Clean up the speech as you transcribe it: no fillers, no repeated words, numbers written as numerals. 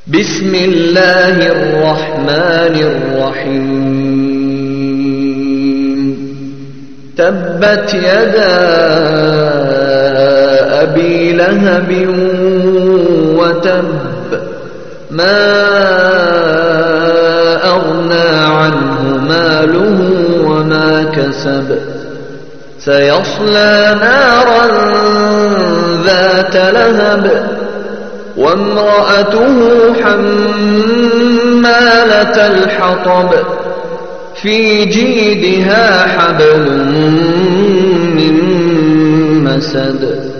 بسم الله الرحمن الرحيم تبت يدا أبي لهب وتب ما أغنى عنه ماله وما كسب سيصلى نارا ذات لهب وامرأته حمالة الحطب في جيدها حبل من مسد